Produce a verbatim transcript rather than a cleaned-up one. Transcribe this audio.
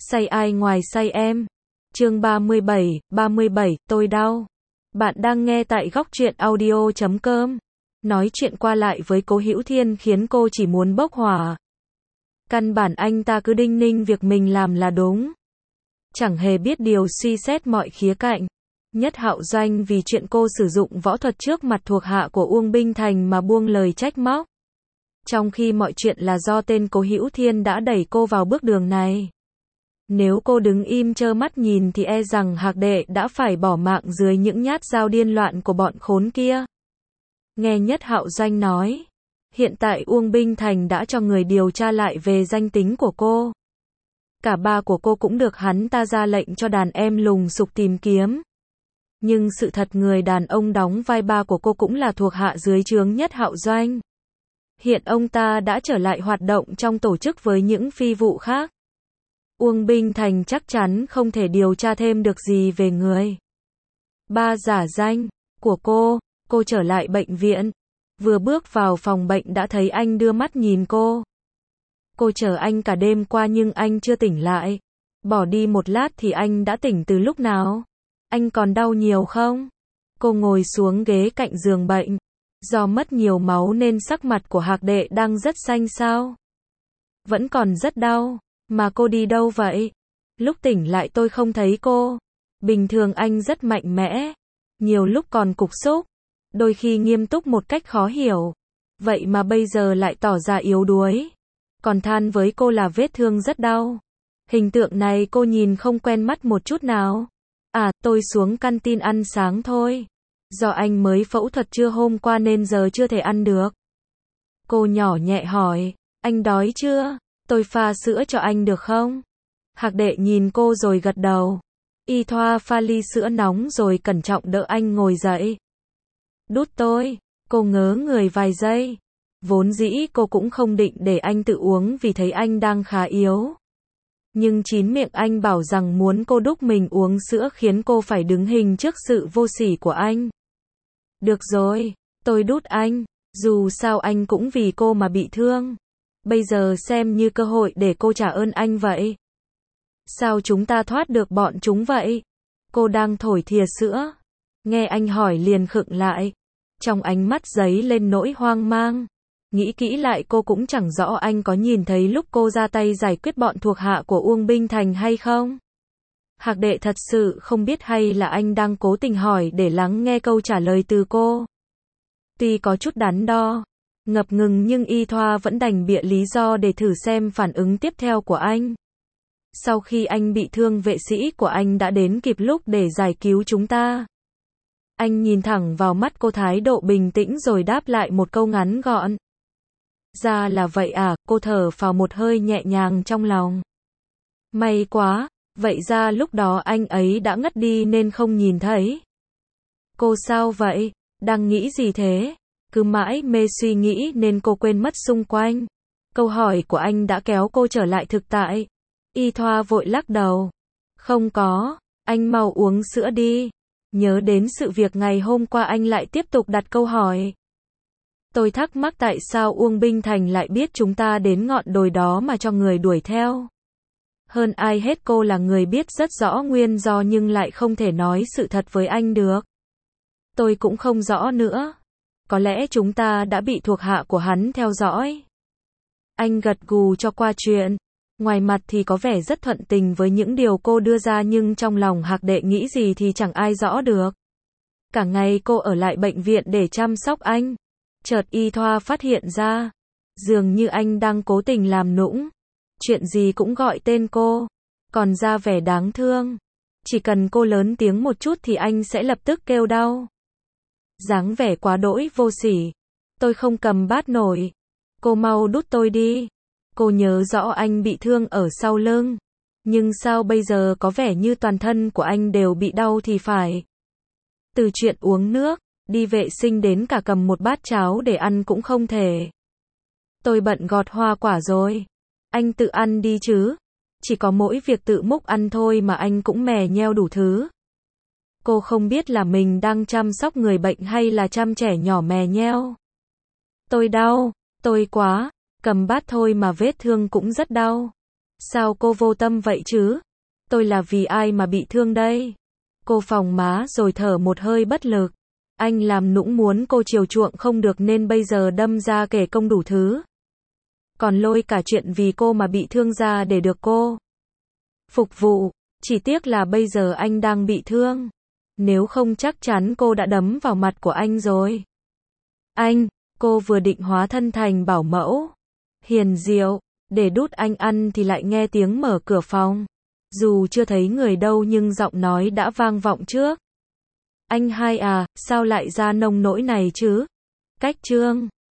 Say ai ngoài say em. Chương ba mươi bảy, ba mươi bảy, tôi đau. Bạn đang nghe tại góc truyện audio chấm com. Nói chuyện qua lại với Cố Hữu Thiên khiến cô chỉ muốn bốc hỏa. Căn bản anh ta cứ đinh ninh việc mình làm là đúng. Chẳng hề biết điều suy xét mọi khía cạnh. Nhất Hạo Doanh vì chuyện cô sử dụng võ thuật trước mặt thuộc hạ của Uông Binh Thành mà buông lời trách móc. Trong khi mọi chuyện là do tên Cố Hữu Thiên đã đẩy cô vào bước đường này. Nếu cô đứng im trơ mắt nhìn thì e rằng Hạc Đệ đã phải bỏ mạng dưới những nhát dao điên loạn của bọn khốn kia. Nghe Nhất Hạo Doanh nói, hiện tại Uông Binh Thành đã cho người điều tra lại về danh tính của cô. Cả ba của cô cũng được hắn ta ra lệnh cho đàn em lùng sục tìm kiếm. Nhưng sự thật người đàn ông đóng vai ba của cô cũng là thuộc hạ dưới trướng Nhất Hạo Doanh. Hiện ông ta đã trở lại hoạt động trong tổ chức với những phi vụ khác. Uông Binh Thành chắc chắn không thể điều tra thêm được gì về người ba giả danh của cô. Cô trở lại bệnh viện. Vừa bước vào phòng bệnh đã thấy anh đưa mắt nhìn cô. Cô chờ anh cả đêm qua nhưng anh chưa tỉnh lại. Bỏ đi một lát thì anh đã tỉnh từ lúc nào? Anh còn đau nhiều không? Cô ngồi xuống ghế cạnh giường bệnh. Do mất nhiều máu nên sắc mặt của Hạc Đệ đang rất xanh xao. Vẫn còn rất đau. Mà cô đi đâu vậy? Lúc tỉnh lại tôi không thấy cô. Bình thường anh rất mạnh mẽ. Nhiều lúc còn cục xúc. Đôi khi nghiêm túc một cách khó hiểu. Vậy mà bây giờ lại tỏ ra yếu đuối. Còn than với cô là vết thương rất đau. Hình tượng này cô nhìn không quen mắt một chút nào. À, tôi xuống canteen ăn sáng thôi. Do anh mới phẫu thuật trưa hôm qua nên giờ chưa thể ăn được. Cô nhỏ nhẹ hỏi, anh đói chưa? Tôi pha sữa cho anh được không? Hạc Đệ nhìn cô rồi gật đầu. Y thoa pha ly sữa nóng rồi cẩn trọng đỡ anh ngồi dậy. Đút tôi. Cô ngớ người vài giây. Vốn dĩ cô cũng không định để anh tự uống vì thấy anh đang khá yếu. Nhưng chín miệng anh bảo rằng muốn cô đút mình uống sữa khiến cô phải đứng hình trước sự vô sỉ của anh. Được rồi, tôi đút anh. Dù sao anh cũng vì cô mà bị thương. Bây giờ xem như cơ hội để cô trả ơn anh vậy. Sao chúng ta thoát được bọn chúng vậy? Cô đang thổi thìa sữa. Nghe anh hỏi liền khựng lại. Trong ánh mắt dấy lên nỗi hoang mang. Nghĩ kỹ lại cô cũng chẳng rõ anh có nhìn thấy lúc cô ra tay giải quyết bọn thuộc hạ của Uông Binh Thành hay không. Hạc Đệ thật sự không biết hay là anh đang cố tình hỏi để lắng nghe câu trả lời từ cô. Tuy có chút đắn đo, ngập ngừng nhưng Y Thoa vẫn đành bịa lý do để thử xem phản ứng tiếp theo của anh. Sau khi anh bị thương vệ sĩ của anh đã đến kịp lúc để giải cứu chúng ta. Anh nhìn thẳng vào mắt cô thái độ bình tĩnh rồi đáp lại một câu ngắn gọn. Ra là vậy à, cô thở phào một hơi nhẹ nhàng trong lòng. May quá, vậy ra lúc đó anh ấy đã ngất đi nên không nhìn thấy. Cô sao vậy? Đang nghĩ gì thế? Cứ mãi mê suy nghĩ nên cô quên mất xung quanh. Câu hỏi của anh đã kéo cô trở lại thực tại. Y Thoa vội lắc đầu. Không có, anh mau uống sữa đi. Nhớ đến sự việc ngày hôm qua anh lại tiếp tục đặt câu hỏi. Tôi thắc mắc tại sao Uông Binh Thành lại biết chúng ta đến ngọn đồi đó mà cho người đuổi theo. Hơn ai hết cô là người biết rất rõ nguyên do nhưng lại không thể nói sự thật với anh được. Tôi cũng không rõ nữa. Có lẽ chúng ta đã bị thuộc hạ của hắn theo dõi. Anh gật gù cho qua chuyện. Ngoài mặt thì có vẻ rất thuận tình với những điều cô đưa ra nhưng trong lòng Hạc Đệ nghĩ gì thì chẳng ai rõ được. Cả ngày cô ở lại bệnh viện để chăm sóc anh. Chợt Y Thoa phát hiện ra. Dường như anh đang cố tình làm nũng. Chuyện gì cũng gọi tên cô. Còn ra vẻ đáng thương. Chỉ cần cô lớn tiếng một chút thì anh sẽ lập tức kêu đau. Dáng vẻ quá đỗi vô sỉ. Tôi không cầm bát nổi. Cô mau đút tôi đi. Cô nhớ rõ anh bị thương ở sau lưng. Nhưng sao bây giờ có vẻ như toàn thân của anh đều bị đau thì phải. Từ chuyện uống nước, đi vệ sinh đến cả cầm một bát cháo để ăn cũng không thể. Tôi bận gọt hoa quả rồi. Anh tự ăn đi chứ. Chỉ có mỗi việc tự múc ăn thôi mà anh cũng mè nheo đủ thứ. Cô không biết là mình đang chăm sóc người bệnh hay là chăm trẻ nhỏ mè nheo. Tôi đau, tôi quá. Cầm bát thôi mà vết thương cũng rất đau. Sao cô vô tâm vậy chứ? Tôi là vì ai mà bị thương đây? Cô phồng má rồi thở một hơi bất lực. Anh làm nũng muốn cô chiều chuộng không được nên bây giờ đâm ra kể công đủ thứ. Còn lôi cả chuyện vì cô mà bị thương ra để được cô phục vụ. Chỉ tiếc là bây giờ anh đang bị thương. Nếu không chắc chắn cô đã đấm vào mặt của anh rồi. Anh, cô vừa định hóa thân thành bảo mẫu hiền diệu để đút anh ăn thì lại nghe tiếng mở cửa phòng. Dù chưa thấy người đâu nhưng giọng nói đã vang vọng trước. Anh hai à, sao lại ra nông nỗi này chứ? Cách Trương